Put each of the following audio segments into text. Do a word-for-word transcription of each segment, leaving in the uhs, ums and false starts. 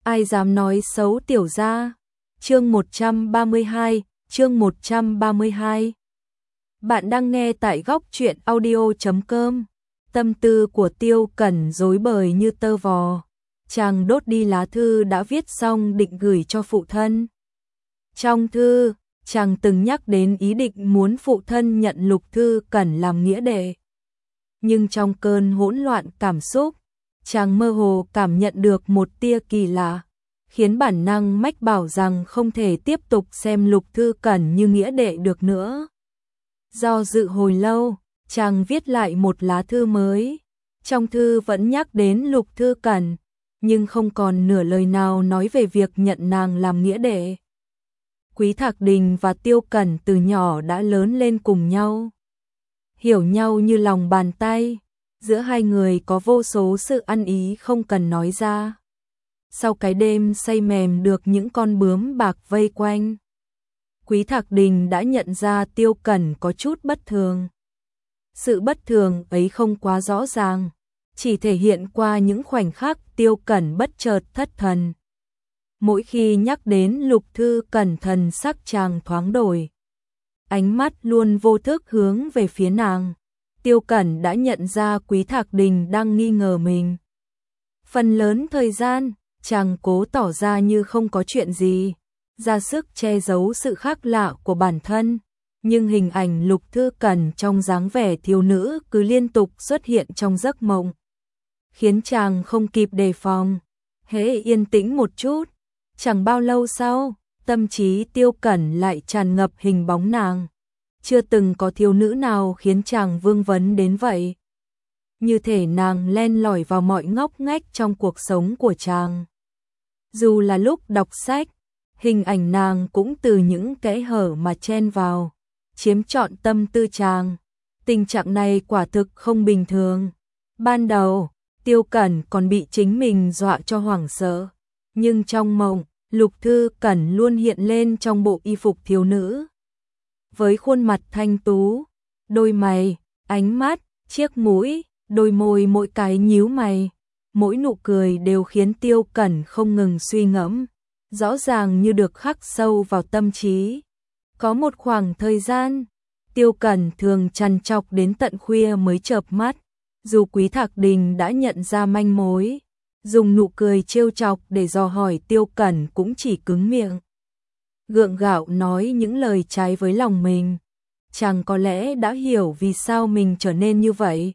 ai dám nói xấu tiểu gia. Chương một trăm ba mươi hai, chương một trăm ba mươi hai. Bạn đang nghe tại góc truyện audio chấm com. Tâm tư của Tiêu Cẩn rối bời như tơ vò. Chàng đốt đi lá thư đã viết xong định gửi cho phụ thân. Trong thư, chàng từng nhắc đến ý định muốn phụ thân nhận Lục Thư Cẩn làm nghĩa đệ. Nhưng trong cơn hỗn loạn cảm xúc, chàng mơ hồ cảm nhận được một tia kỳ lạ, khiến bản năng mách bảo rằng không thể tiếp tục xem Lục Thư Cẩn như nghĩa đệ được nữa. Do dự hồi lâu, chàng viết lại một lá thư mới. Trong thư vẫn nhắc đến Lục Thư Cẩn, nhưng không còn nửa lời nào nói về việc nhận nàng làm nghĩa đệ. Quý Thạc Đình và Tiêu Cẩn từ nhỏ đã lớn lên cùng nhau, hiểu nhau như lòng bàn tay, giữa hai người có vô số sự ăn ý không cần nói ra. Sau cái đêm say mềm được những con bướm bạc vây quanh, Quý Thạc Đình đã nhận ra Tiêu Cẩn có chút bất thường. Sự bất thường ấy không quá rõ ràng, chỉ thể hiện qua những khoảnh khắc Tiêu Cẩn bất chợt thất thần. Mỗi khi nhắc đến Lục Thư Cẩn, thần sắc chàng thoáng đổi, ánh mắt luôn vô thức hướng về phía nàng. Tiêu Cẩn đã nhận ra Quý Thạc Đình đang nghi ngờ mình. Phần lớn thời gian, chàng cố tỏ ra như không có chuyện gì, ra sức che giấu sự khác lạ của bản thân, nhưng hình ảnh Lục Thư Cẩn trong dáng vẻ thiếu nữ cứ liên tục xuất hiện trong giấc mộng, khiến chàng không kịp đề phòng. Hễ yên tĩnh một chút, chẳng bao lâu sau, tâm trí Tiêu Cẩn lại tràn ngập hình bóng nàng. Chưa từng có thiếu nữ nào khiến chàng vương vấn đến vậy. Như thể nàng len lỏi vào mọi ngóc ngách trong cuộc sống của chàng. Dù là lúc đọc sách, hình ảnh nàng cũng từ những kẽ hở mà chen vào, chiếm trọn tâm tư chàng. Tình trạng này quả thực không bình thường. Ban đầu, Tiêu Cẩn còn bị chính mình dọa cho hoảng sợ, nhưng trong mộng, Lục Thư Cẩn luôn hiện lên trong bộ y phục thiếu nữ, với khuôn mặt thanh tú, đôi mày, ánh mắt, chiếc mũi, đôi môi mỗi cái nhíu mày, mỗi nụ cười đều khiến Tiêu Cẩn không ngừng suy ngẫm, rõ ràng như được khắc sâu vào tâm trí. Có một khoảng thời gian, Tiêu Cẩn thường trằn trọc đến tận khuya mới chợp mắt, dù Quý Thạc Đình đã nhận ra manh mối, dùng nụ cười trêu chọc để dò hỏi Tiêu Cẩn cũng chỉ cứng miệng, gượng gạo nói những lời trái với lòng mình. Chàng có lẽ đã hiểu vì sao mình trở nên như vậy.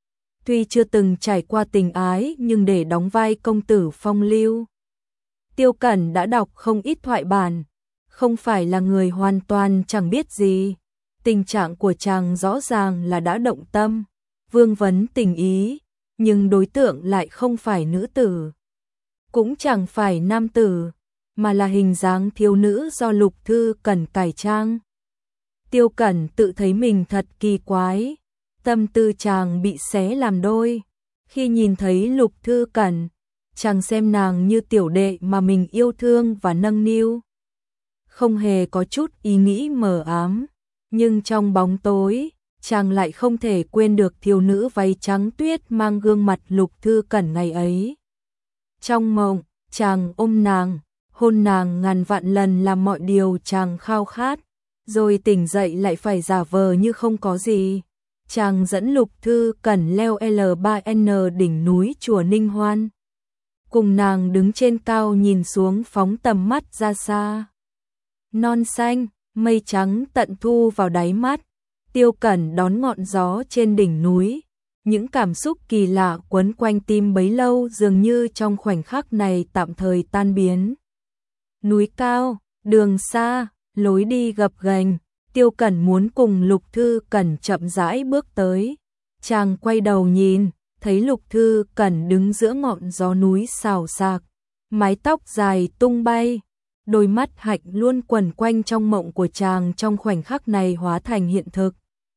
Tuy chưa từng trải qua tình ái, nhưng để đóng vai công tử phong lưu, Tiêu Cẩn đã đọc không ít thoại bản, không phải là người hoàn toàn chẳng biết gì. Tình trạng của chàng rõ ràng là đã động tâm, vương vấn tình ý, nhưng đối tượng lại không phải nữ tử, cũng chẳng phải nam tử, mà là hình dáng thiếu nữ do Lục Thư Cẩn cải trang. Tiêu Cẩn tự thấy mình thật kỳ quái, tâm tư chàng bị xé làm đôi. Khi nhìn thấy Lục Thư Cẩn, chàng xem nàng như tiểu đệ mà mình yêu thương và nâng niu, không hề có chút ý nghĩ mờ ám. Nhưng trong bóng tối, chàng lại không thể quên được thiếu nữ váy trắng tuyết mang gương mặt Lục Thư Cẩn ngày ấy. Trong mộng, chàng ôm nàng, hôn nàng ngàn vạn lần làm mọi điều chàng khao khát, rồi tỉnh dậy lại phải giả vờ như không có gì. Chàng dẫn Lục Thư Cẩn leo L ba N đỉnh núi chùa Ninh Hoan, cùng nàng đứng trên cao nhìn xuống phóng tầm mắt ra xa. Non xanh, mây trắng tận thu vào đáy mắt. Tiêu Cẩn đón ngọn gió trên đỉnh núi, những cảm xúc kỳ lạ quấn quanh tim bấy lâu dường như trong khoảnh khắc này tạm thời tan biến. Núi cao, đường xa, lối đi gập ghềnh, Tiêu Cẩn muốn cùng Lục Thư Cẩn chậm rãi bước tới. Chàng quay đầu nhìn, thấy Lục Thư Cẩn đứng giữa ngọn gió núi xào xạc, mái tóc dài tung bay, đôi mắt hạnh luôn quẩn quanh trong mộng của chàng trong khoảnh khắc này hóa thành hiện thực,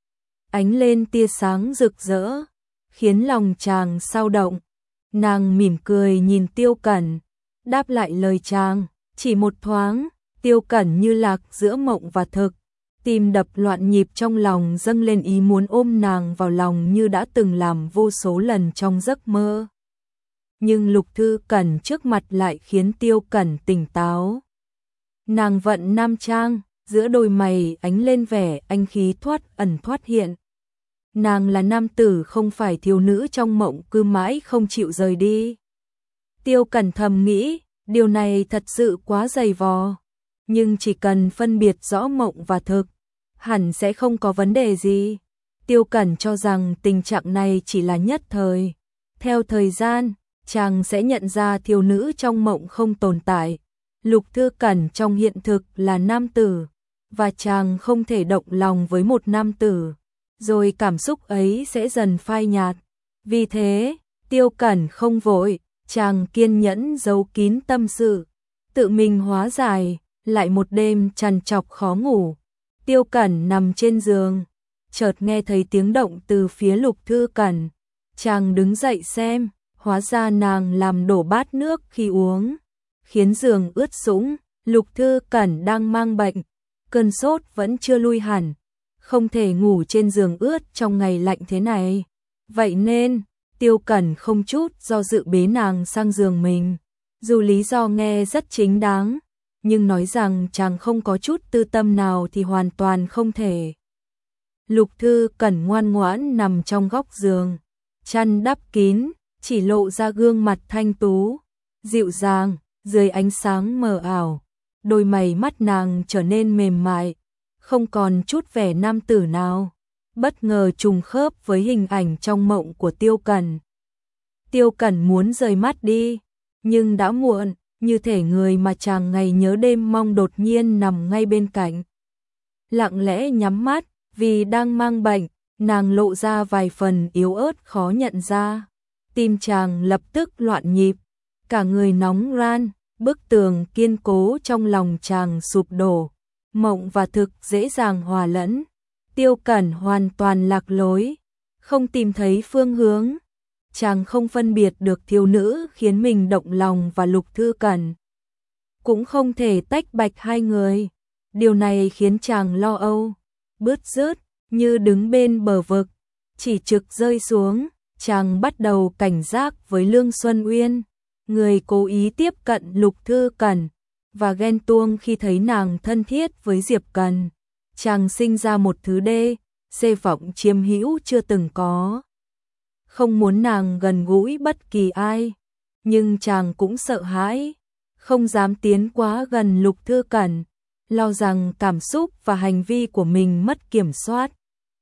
ánh lên tia sáng rực rỡ, khiến lòng chàng sao động. Nàng mỉm cười nhìn Tiêu Cẩn, đáp lại lời chàng. Chỉ một thoáng, Tiêu Cẩn như lạc giữa mộng và thực, tim đập loạn nhịp trong lòng dâng lên ý muốn ôm nàng vào lòng như đã từng làm vô số lần trong giấc mơ. nhưng Lục Thư Cẩn trước mặt lại khiến Tiêu Cẩn tỉnh táo. Nàng vận nam trang, giữa đôi mày ánh lên vẻ anh khí thoát ẩn thoát hiện. Nàng là nam tử không phải thiếu nữ trong mộng cứ mãi không chịu rời đi. Tiêu Cẩn thầm nghĩ, điều này thật sự quá dày vò, nhưng chỉ cần phân biệt rõ mộng và thực, hẳn sẽ không có vấn đề gì. Tiêu Cẩn cho rằng tình trạng này chỉ là nhất thời. Theo thời gian, chàng sẽ nhận ra thiếu nữ trong mộng không tồn tại. Lục Thư Cẩn trong hiện thực là nam tử, và chàng không thể động lòng với một nam tử, rồi cảm xúc ấy sẽ dần phai nhạt. Vì thế, Tiêu Cẩn không vội, chàng kiên nhẫn giấu kín tâm sự, tự mình hóa giải. Lại một đêm trằn trọc khó ngủ, Tiêu Cẩn nằm trên giường, chợt nghe thấy tiếng động từ phía Lục Thư Cẩn. Chàng đứng dậy xem, hóa ra nàng làm đổ bát nước khi uống, khiến giường ướt sũng. Lục Thư Cẩn đang mang bệnh, cơn sốt vẫn chưa lui hẳn, không thể ngủ trên giường ướt trong ngày lạnh thế này. Vậy nên, Tiêu Cẩn không chút do dự bế nàng sang giường mình. Dù lý do nghe rất chính đáng, nhưng nói rằng chàng không có chút tư tâm nào thì hoàn toàn không thể. Lục Thư Cẩn ngoan ngoãn nằm trong góc giường, chăn đắp kín, chỉ lộ ra gương mặt thanh tú, dịu dàng, dưới ánh sáng mờ ảo. Đôi mày mắt nàng trở nên mềm mại, không còn chút vẻ nam tử nào, bất ngờ trùng khớp với hình ảnh trong mộng của Tiêu Cẩn. Tiêu Cẩn muốn rời mắt đi, nhưng đã muộn, như thể người mà chàng ngày nhớ đêm mong đột nhiên nằm ngay bên cạnh. Lặng lẽ nhắm mắt, vì đang mang bệnh, nàng lộ ra vài phần yếu ớt khó nhận ra. Tim chàng lập tức loạn nhịp, cả người nóng ran, bức tường kiên cố trong lòng chàng sụp đổ. Mộng và thực dễ dàng hòa lẫn. Tiêu Cẩn hoàn toàn lạc lối, không tìm thấy phương hướng. Chàng không phân biệt được thiếu nữ khiến mình động lòng và Lục Thư Cẩn, cũng không thể tách bạch hai người. Điều này khiến chàng lo âu, bứt rứt, như đứng bên bờ vực, chỉ trực rơi xuống. Chàng bắt đầu cảnh giác với Lương Xuân Uyên, người cố ý tiếp cận Lục Thư Cẩn, và ghen tuông khi thấy nàng thân thiết với Diệp Cần. Chàng sinh ra một thứ đê, xê vọng chiếm hữu chưa từng có. Không muốn nàng gần gũi bất kỳ ai, nhưng chàng cũng sợ hãi, không dám tiến quá gần Lục Thư Cẩn, lo rằng cảm xúc và hành vi của mình mất kiểm soát,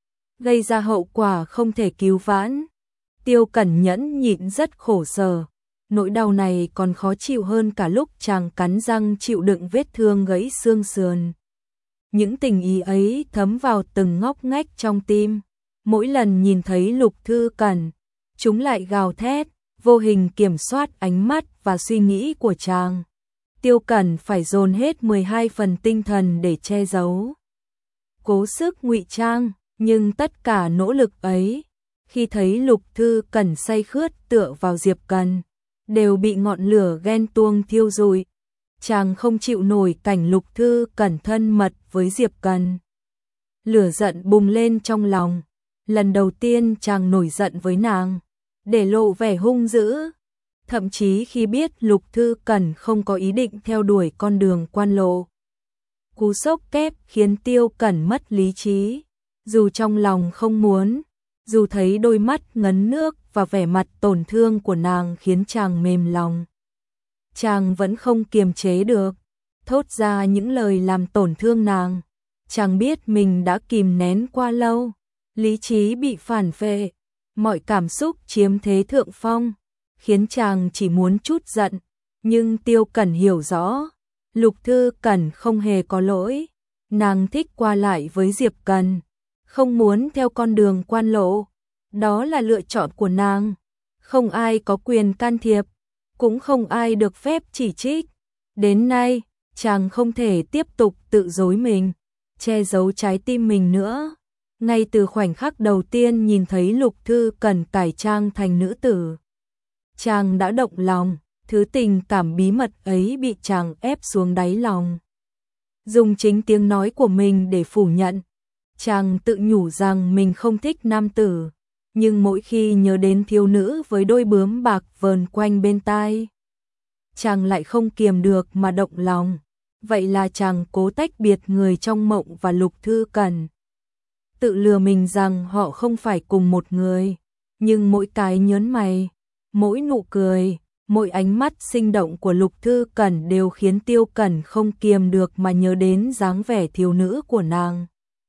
gây ra hậu quả không thể cứu vãn. Tiêu Cẩn nhẫn nhịn rất khổ sở, nỗi đau này còn khó chịu hơn cả lúc chàng cắn răng chịu đựng vết thương gãy xương sườn. Những tình ý ấy thấm vào từng ngóc ngách trong tim, mỗi lần nhìn thấy Lục Thư Cẩn, chúng lại gào thét, vô hình kiểm soát ánh mắt và suy nghĩ của chàng. Tiêu Cẩn phải dồn hết mười hai phần tinh thần để che giấu, cố sức ngụy trang, nhưng tất cả nỗ lực ấy, khi thấy Lục Thư Cẩn say khướt tựa vào Diệp Cần, đều bị ngọn lửa ghen tuông thiêu rụi. Chàng không chịu nổi cảnh Lục Thư Cẩn thân mật với Diệp Cần. Lửa giận bùng lên trong lòng. Lần đầu tiên chàng nổi giận với nàng, để lộ vẻ hung dữ. Thậm chí khi biết Lục Thư Cẩn không có ý định theo đuổi con đường quan lộ. Cú sốc kép khiến Tiêu Cẩn mất lý trí. Dù trong lòng không muốn, dù thấy đôi mắt ngấn nước và vẻ mặt tổn thương của nàng khiến chàng mềm lòng, chàng vẫn không kiềm chế được, thốt ra những lời làm tổn thương nàng. Chàng biết mình đã kìm nén qua lâu, lý trí bị phản phệ, mọi cảm xúc chiếm thế thượng phong, khiến chàng chỉ muốn trút giận. Nhưng Tiêu Cẩn hiểu rõ, Lục Thư Cẩn không hề có lỗi, nàng thích qua lại với Diệp Cần, không muốn theo con đường quan lộ, đó là lựa chọn của nàng, không ai có quyền can thiệp, cũng không ai được phép chỉ trích. Đến nay, chàng không thể tiếp tục tự dối mình, che giấu trái tim mình nữa. Ngay từ khoảnh khắc đầu tiên nhìn thấy Lục Thư Cẩn cải trang thành nữ tử, chàng đã động lòng, thứ tình cảm bí mật ấy bị chàng ép xuống đáy lòng. Dùng chính tiếng nói của mình để phủ nhận, chàng tự nhủ rằng mình không thích nam tử, nhưng mỗi khi nhớ đến thiếu nữ với đôi bướm bạc vờn quanh bên tai, chàng lại không kiềm được mà động lòng. Vậy là chàng cố tách biệt người trong mộng và Lục Thư Cẩn, tự lừa mình rằng họ không phải cùng một người, nhưng mỗi cái nhớn mày, mỗi nụ cười, mỗi ánh mắt sinh động của Lục Thư Cẩn đều khiến Tiêu Cẩn không kiềm được mà nhớ đến dáng vẻ thiếu nữ của nàng.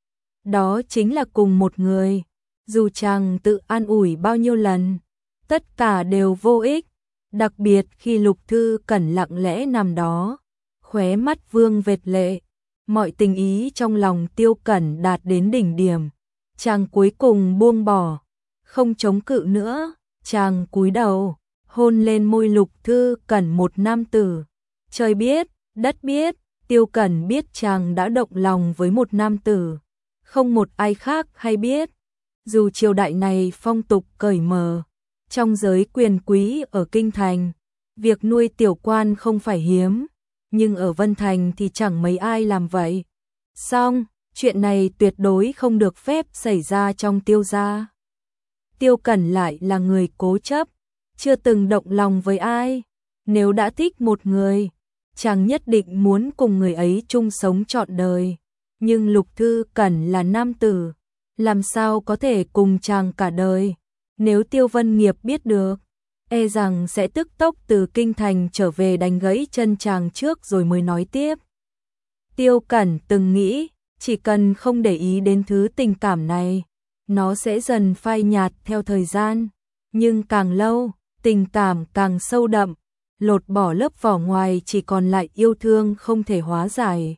Đó chính là cùng một người, dù chàng tự an ủi bao nhiêu lần, tất cả đều vô ích, đặc biệt khi Lục Thư Cẩn lặng lẽ nằm đó, khóe mắt vương vệt lệ, mọi tình ý trong lòng Tiêu Cẩn đạt đến đỉnh điểm, chàng cuối cùng buông bỏ, không chống cự nữa, chàng cúi đầu, hôn lên môi Lục Thư Cẩn một nam tử. Trời biết, đất biết, Tiêu Cẩn biết chàng đã động lòng với một nam tử, không một ai khác hay biết. Dù triều đại này phong tục cởi mở, trong giới quyền quý ở Kinh Thành, việc nuôi tiểu quan không phải hiếm, nhưng ở Vân Thành thì chẳng mấy ai làm vậy. Song, chuyện này tuyệt đối không được phép xảy ra trong Tiêu gia. Tiêu Cẩn lại là người cố chấp, chưa từng động lòng với ai, nếu đã thích một người, chàng nhất định muốn cùng người ấy chung sống trọn đời. Nhưng Lục Thư Cẩn là nam tử, làm sao có thể cùng chàng cả đời? Nếu Tiêu Vân Nghiệp biết được, e rằng sẽ tức tốc từ Kinh Thành trở về đánh gãy chân chàng trước rồi mới nói tiếp. Tiêu Cẩn từng nghĩ, chỉ cần không để ý đến thứ tình cảm này, nó sẽ dần phai nhạt theo thời gian. Nhưng càng lâu, tình cảm càng sâu đậm, lột bỏ lớp vỏ ngoài chỉ còn lại yêu thương không thể hóa giải.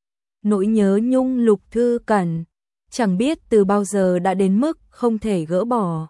Nỗi nhớ nhung Lục Thư Cẩn, chẳng biết từ bao giờ đã đến mức không thể gỡ bỏ.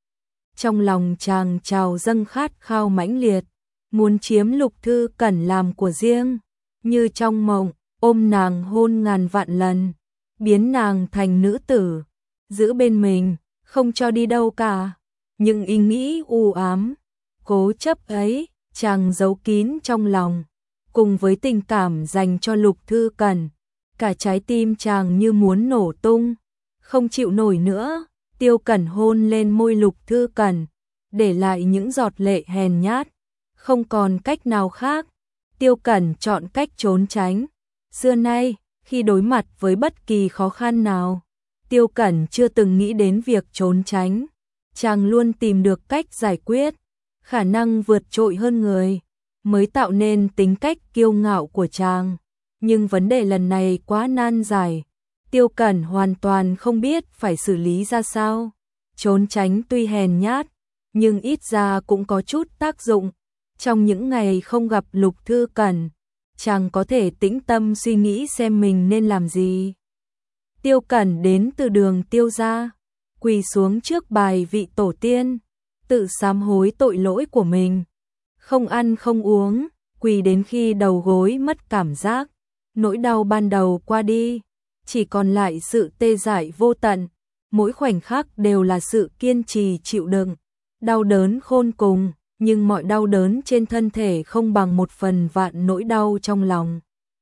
Trong lòng chàng trào dâng khát khao mãnh liệt, muốn chiếm Lục Thư Cẩn làm của riêng, như trong mộng, ôm nàng hôn ngàn vạn lần, biến nàng thành nữ tử, giữ bên mình, không cho đi đâu cả. Nhưng ý nghĩ u ám, cố chấp ấy, chàng giấu kín trong lòng, cùng với tình cảm dành cho Lục Thư Cẩn, cả trái tim chàng như muốn nổ tung, không chịu nổi nữa. Tiêu Cẩn hôn lên môi Lục Thư Cẩn, để lại những giọt lệ hèn nhát, không còn cách nào khác. Tiêu Cẩn chọn cách trốn tránh. Xưa nay, khi đối mặt với bất kỳ khó khăn nào, Tiêu Cẩn chưa từng nghĩ đến việc trốn tránh, chàng luôn tìm được cách giải quyết. Khả năng vượt trội hơn người mới tạo nên tính cách kiêu ngạo của chàng, nhưng vấn đề lần này quá nan giải. Tiêu Cẩn hoàn toàn không biết phải xử lý ra sao. Trốn tránh tuy hèn nhát, nhưng ít ra cũng có chút tác dụng. Trong những ngày không gặp Lục Thư Cẩn, chàng có thể tĩnh tâm suy nghĩ xem mình nên làm gì. Tiêu Cẩn đến từ đường Tiêu gia, quỳ xuống trước bài vị tổ tiên, tự sám hối tội lỗi của mình. Không ăn không uống, quỳ đến khi đầu gối mất cảm giác, nỗi đau ban đầu qua đi, chỉ còn lại sự tê dại vô tận, mỗi khoảnh khắc đều là sự kiên trì chịu đựng, đau đớn khôn cùng, nhưng mọi đau đớn trên thân thể không bằng một phần vạn nỗi đau trong lòng.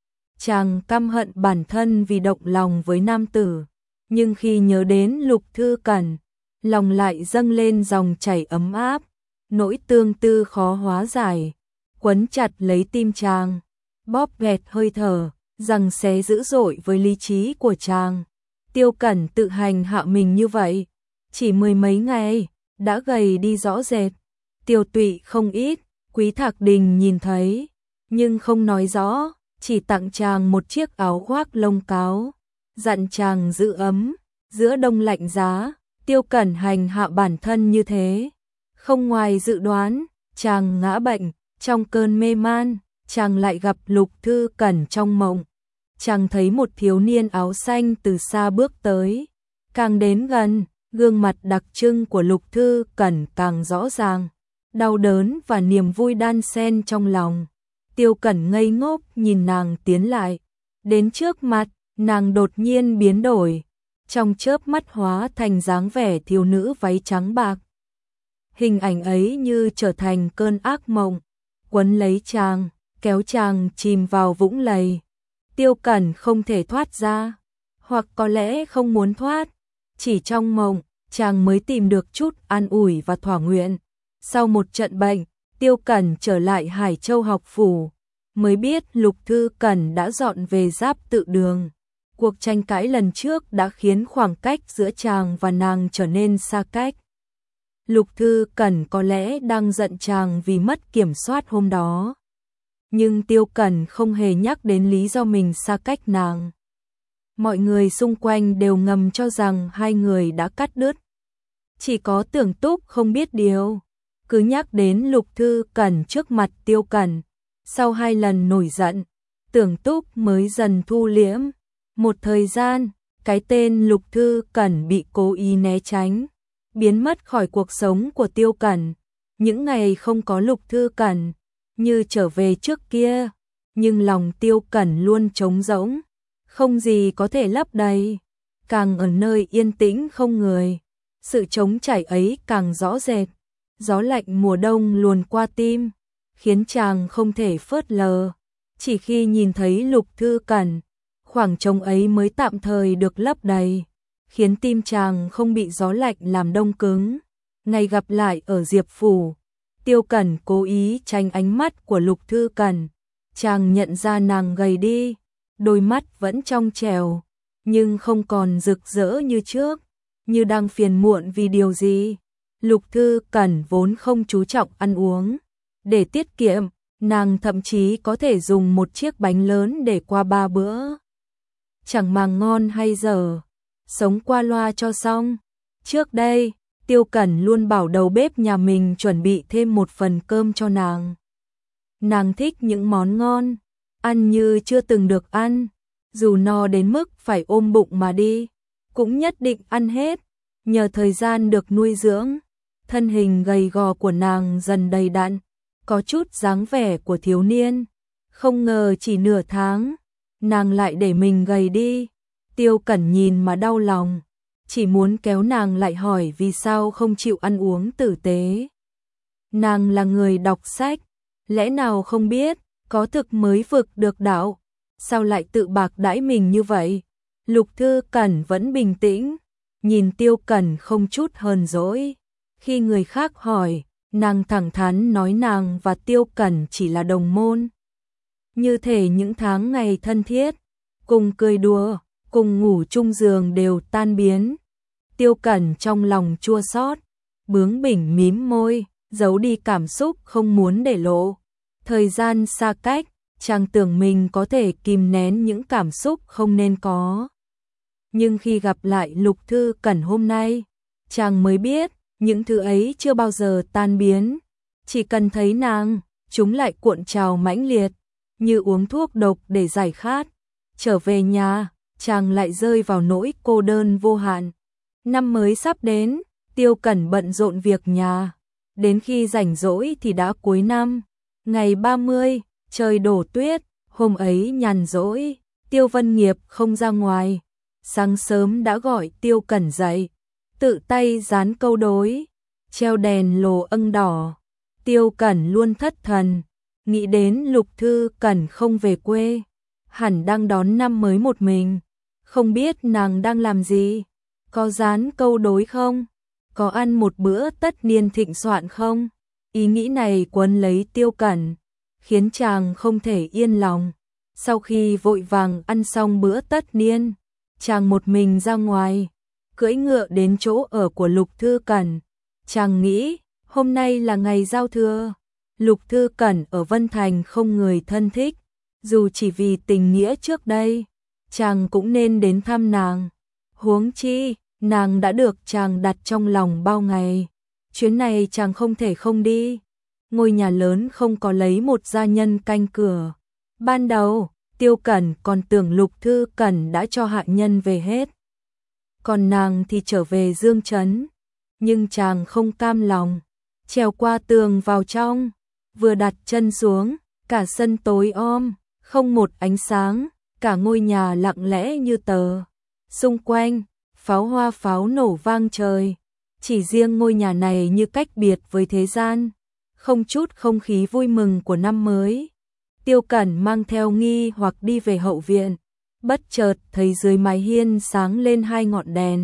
Chàng căm hận bản thân vì động lòng với nam tử, nhưng khi nhớ đến Lục Thư Cẩn, lòng lại dâng lên dòng chảy ấm áp, nỗi tương tư khó hóa giải, quấn chặt lấy tim chàng, bóp nghẹt hơi thở, giằng xé dữ dội với lý trí của chàng. Tiêu Cẩn tự hành hạ mình như vậy, chỉ mười mấy ngày, đã gầy đi rõ rệt, tiêu tụy không ít. Quý Thạc Đình nhìn thấy, nhưng không nói rõ, chỉ tặng chàng một chiếc áo khoác lông cáo, dặn chàng giữ ấm, giữa đông lạnh giá. Tiêu Cẩn hành hạ bản thân như thế, không ngoài dự đoán, chàng ngã bệnh. Trong cơn mê man, chàng lại gặp Lục Thư Cẩn trong mộng. Chàng thấy một thiếu niên áo xanh từ xa bước tới, càng đến gần, gương mặt đặc trưng của Lục Thư Cẩn càng rõ ràng, đau đớn và niềm vui đan xen trong lòng. Tiêu Cẩn ngây ngốc nhìn nàng tiến lại, đến trước mặt, nàng đột nhiên biến đổi, trong chớp mắt hóa thành dáng vẻ thiếu nữ váy trắng bạc. Hình ảnh ấy như trở thành cơn ác mộng, quấn lấy chàng, kéo chàng chìm vào vũng lầy. Tiêu Cẩn không thể thoát ra, hoặc có lẽ không muốn thoát, chỉ trong mộng, chàng mới tìm được chút an ủi và thỏa nguyện. Sau một trận bệnh, Tiêu Cẩn trở lại Hải Châu học phủ, mới biết Lục Thư Cẩn đã dọn về Giáp Tự Đường. Cuộc tranh cãi lần trước đã khiến khoảng cách giữa chàng và nàng trở nên xa cách. Lục Thư Cẩn có lẽ đang giận chàng vì mất kiểm soát hôm đó. Nhưng Tiêu Cẩn không hề nhắc đến lý do mình xa cách nàng. Mọi người xung quanh đều ngầm cho rằng hai người đã cắt đứt. Chỉ có Tưởng Túc không biết điều, cứ nhắc đến Lục Thư Cẩn trước mặt Tiêu Cẩn. Sau hai lần nổi giận, Tưởng Túc mới dần thu liễm. Một thời gian, cái tên Lục Thư Cẩn bị cố ý né tránh, biến mất khỏi cuộc sống của Tiêu Cẩn. Những ngày không có Lục Thư Cẩn, như trở về trước kia, nhưng lòng Tiêu Cẩn luôn trống rỗng, không gì có thể lấp đầy. Càng ở nơi yên tĩnh không người, sự trống trải ấy càng rõ rệt. Gió lạnh mùa đông luồn qua tim, khiến chàng không thể phớt lờ. Chỉ khi nhìn thấy Lục Thư Cẩn, khoảng trống ấy mới tạm thời được lấp đầy, khiến tim chàng không bị gió lạnh làm đông cứng. Ngày gặp lại ở Diệp Phủ, Tiêu Cẩn cố ý tránh ánh mắt của Lục Thư Cẩn. Chàng nhận ra nàng gầy đi, đôi mắt vẫn trong trẻo, nhưng không còn rực rỡ như trước, như đang phiền muộn vì điều gì. Lục Thư Cẩn vốn không chú trọng ăn uống, để tiết kiệm, nàng thậm chí có thể dùng một chiếc bánh lớn để qua ba bữa. Chẳng màng ngon hay dở, sống qua loa cho xong. Trước đây, Tiêu Cẩn luôn bảo đầu bếp nhà mình chuẩn bị thêm một phần cơm cho nàng. Nàng thích những món ngon, ăn như chưa từng được ăn, dù no đến mức phải ôm bụng mà đi, cũng nhất định ăn hết. Nhờ thời gian được nuôi dưỡng, thân hình gầy gò của nàng dần đầy đặn, có chút dáng vẻ của thiếu niên. Không ngờ chỉ nửa tháng, nàng lại để mình gầy đi. Tiêu Cẩn nhìn mà đau lòng, chỉ muốn kéo nàng lại hỏi vì sao không chịu ăn uống tử tế. Nàng là người đọc sách, lẽ nào không biết, có thực mới vực được đạo, sao lại tự bạc đãi mình như vậy? Lục Thư Cẩn vẫn bình tĩnh, nhìn Tiêu Cẩn không chút hờn dỗi. Khi người khác hỏi, nàng thẳng thắn nói nàng và Tiêu Cẩn chỉ là đồng môn. Như thể những tháng ngày thân thiết, cùng cười đùa, cùng ngủ chung giường đều tan biến. Tiêu Cẩn trong lòng chua xót, bướng bỉnh mím môi, giấu đi cảm xúc không muốn để lộ. Thời gian xa cách, chàng tưởng mình có thể kìm nén những cảm xúc không nên có. Nhưng khi gặp lại Lục Thư Cẩn hôm nay, chàng mới biết, những thứ ấy chưa bao giờ tan biến. Chỉ cần thấy nàng, chúng lại cuộn trào mãnh liệt, như uống thuốc độc để giải khát. Trở về nhà, chàng lại rơi vào nỗi cô đơn vô hạn. Năm mới sắp đến, Tiêu Cẩn bận rộn việc nhà. Đến khi rảnh rỗi thì đã cuối năm. Ngày ba mươi, trời đổ tuyết, hôm ấy nhàn rỗi, Tiêu Vân Nghiệp không ra ngoài. Sáng sớm đã gọi Tiêu Cẩn dậy, tự tay dán câu đối, treo đèn lồ âng đỏ. Tiêu Cẩn luôn thất thần, nghĩ đến Lục Thư Cẩn không về quê, hẳn đang đón năm mới một mình. Không biết nàng đang làm gì, có dán câu đối không, có ăn một bữa tất niên thịnh soạn không. Ý nghĩ này quấn lấy Tiêu Cẩn, khiến chàng không thể yên lòng. Sau khi vội vàng ăn xong bữa tất niên, chàng một mình ra ngoài, cưỡi ngựa đến chỗ ở của Lục Thư Cẩn. Chàng nghĩ, hôm nay là ngày giao thừa, Lục Thư Cẩn ở Vân Thành không người thân thích, dù chỉ vì tình nghĩa trước đây, chàng cũng nên đến thăm nàng. Huống chi, nàng đã được chàng đặt trong lòng bao ngày, chuyến này chàng không thể không đi. Ngôi nhà lớn không có lấy một gia nhân canh cửa. Ban đầu, Tiêu Cẩn còn tưởng Lục Thư Cẩn đã cho hạ nhân về hết, còn nàng thì trở về Dương Trấn. Nhưng chàng không cam lòng, trèo qua tường vào trong, vừa đặt chân xuống, cả sân tối om, không một ánh sáng, cả ngôi nhà lặng lẽ như tờ. Xung quanh, pháo hoa pháo nổ vang trời, chỉ riêng ngôi nhà này như cách biệt với thế gian, không chút không khí vui mừng của năm mới. Tiêu Cẩn mang theo nghi hoặc đi về hậu viện, bất chợt thấy dưới mái hiên sáng lên hai ngọn đèn.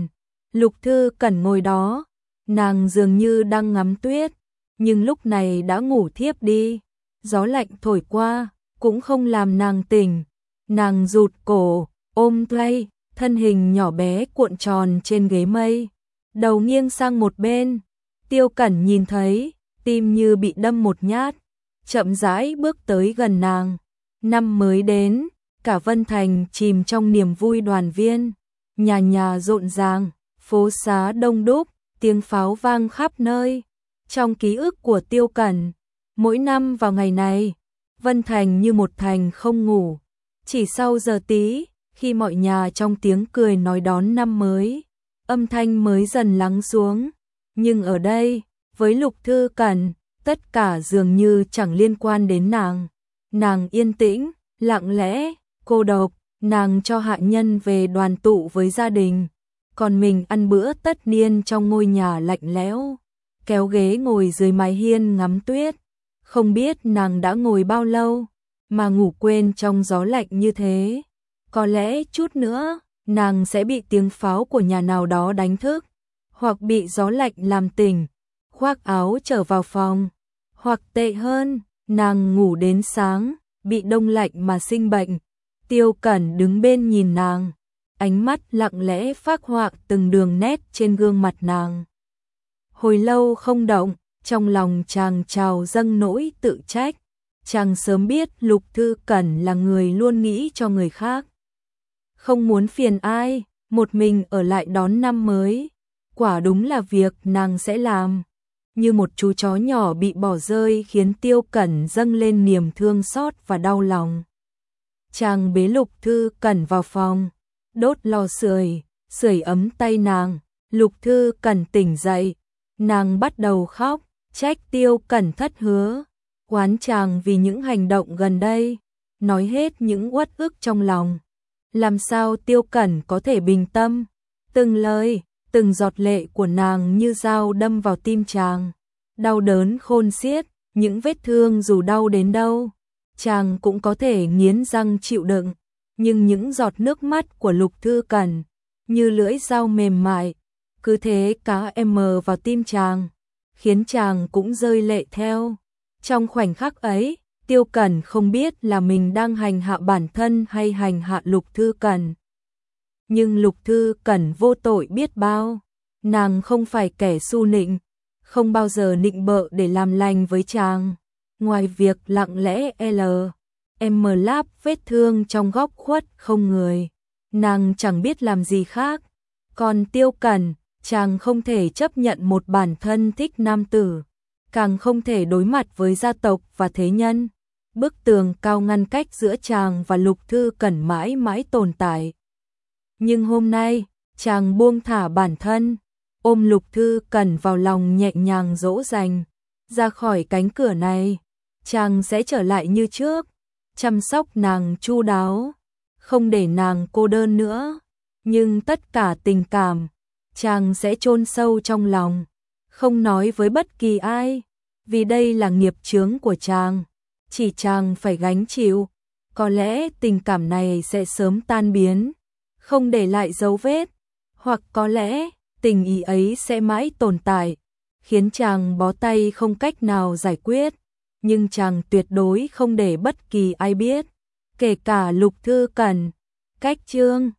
Lục Thư Cẩn ngồi đó, nàng dường như đang ngắm tuyết, nhưng lúc này đã ngủ thiếp đi. Gió lạnh thổi qua, cũng không làm nàng tỉnh. Nàng rụt cổ, ôm thay, thân hình nhỏ bé cuộn tròn trên ghế mây, đầu nghiêng sang một bên. Tiêu Cẩn nhìn thấy, tim như bị đâm một nhát, chậm rãi bước tới gần nàng. Năm mới đến, cả Vân Thành chìm trong niềm vui đoàn viên, nhà nhà rộn ràng, phố xá đông đúc, tiếng pháo vang khắp nơi. Trong ký ức của Tiêu Cẩn, mỗi năm vào ngày này, Vân Thành như một thành không ngủ. Chỉ sau giờ tí, khi mọi nhà trong tiếng cười nói đón năm mới, âm thanh mới dần lắng xuống. Nhưng ở đây, với Lục Thư Cẩn, tất cả dường như chẳng liên quan đến nàng. Nàng yên tĩnh, lặng lẽ, cô độc, nàng cho hạ nhân về đoàn tụ với gia đình, còn mình ăn bữa tất niên trong ngôi nhà lạnh lẽo, kéo ghế ngồi dưới mái hiên ngắm tuyết. Không biết nàng đã ngồi bao lâu, mà ngủ quên trong gió lạnh như thế. Có lẽ chút nữa, nàng sẽ bị tiếng pháo của nhà nào đó đánh thức, hoặc bị gió lạnh làm tỉnh, khoác áo trở vào phòng. Hoặc tệ hơn, nàng ngủ đến sáng, bị đông lạnh mà sinh bệnh. Tiêu Cẩn đứng bên nhìn nàng, ánh mắt lặng lẽ phác họa từng đường nét trên gương mặt nàng. Hồi lâu không động, trong lòng chàng trào dâng nỗi tự trách. Chàng sớm biết Lục Thư Cẩn là người luôn nghĩ cho người khác, không muốn phiền ai, một mình ở lại đón năm mới. Quả đúng là việc nàng sẽ làm. Như một chú chó nhỏ bị bỏ rơi khiến Tiêu Cẩn dâng lên niềm thương xót và đau lòng. Chàng bế Lục Thư Cẩn vào phòng, đốt lò sưởi, sưởi ấm tay nàng. Lục Thư Cẩn tỉnh dậy, nàng bắt đầu khóc, trách Tiêu Cẩn thất hứa, oán chàng vì những hành động gần đây, nói hết những uất ức trong lòng. Làm sao Tiêu Cẩn có thể bình tâm? Từng lời, từng giọt lệ của nàng như dao đâm vào tim chàng, đau đớn khôn xiết. Những vết thương dù đau đến đâu, chàng cũng có thể nghiến răng chịu đựng, nhưng những giọt nước mắt của Lục Thư Cẩn như lưỡi dao mềm mại, cứ thế cá em vào tim chàng, khiến chàng cũng rơi lệ theo. Trong khoảnh khắc ấy, Tiêu Cẩn không biết là mình đang hành hạ bản thân hay hành hạ Lục Thư Cẩn. Nhưng Lục Thư Cẩn vô tội biết bao, nàng không phải kẻ su nịnh, không bao giờ nịnh bợ để làm lành với chàng. Ngoài việc lặng lẽ L, M láp vết thương trong góc khuất không người, nàng chẳng biết làm gì khác. Còn Tiêu Cẩn, chàng không thể chấp nhận một bản thân thích nam tử, càng không thể đối mặt với gia tộc và thế nhân. Bức tường cao ngăn cách giữa chàng và Lục Thư Cẩn mãi mãi tồn tại. Nhưng hôm nay, chàng buông thả bản thân, ôm Lục Thư Cẩn vào lòng nhẹ nhàng dỗ dành. Ra khỏi cánh cửa này, chàng sẽ trở lại như trước, chăm sóc nàng chu đáo, không để nàng cô đơn nữa. Nhưng tất cả tình cảm, chàng sẽ chôn sâu trong lòng, không nói với bất kỳ ai, vì đây là nghiệp chướng của chàng, chỉ chàng phải gánh chịu. Có lẽ tình cảm này sẽ sớm tan biến, không để lại dấu vết, hoặc có lẽ tình ý ấy sẽ mãi tồn tại, khiến chàng bó tay không cách nào giải quyết. Nhưng chàng tuyệt đối không để bất kỳ ai biết, kể cả Lục Thư Cẩn. Cách chương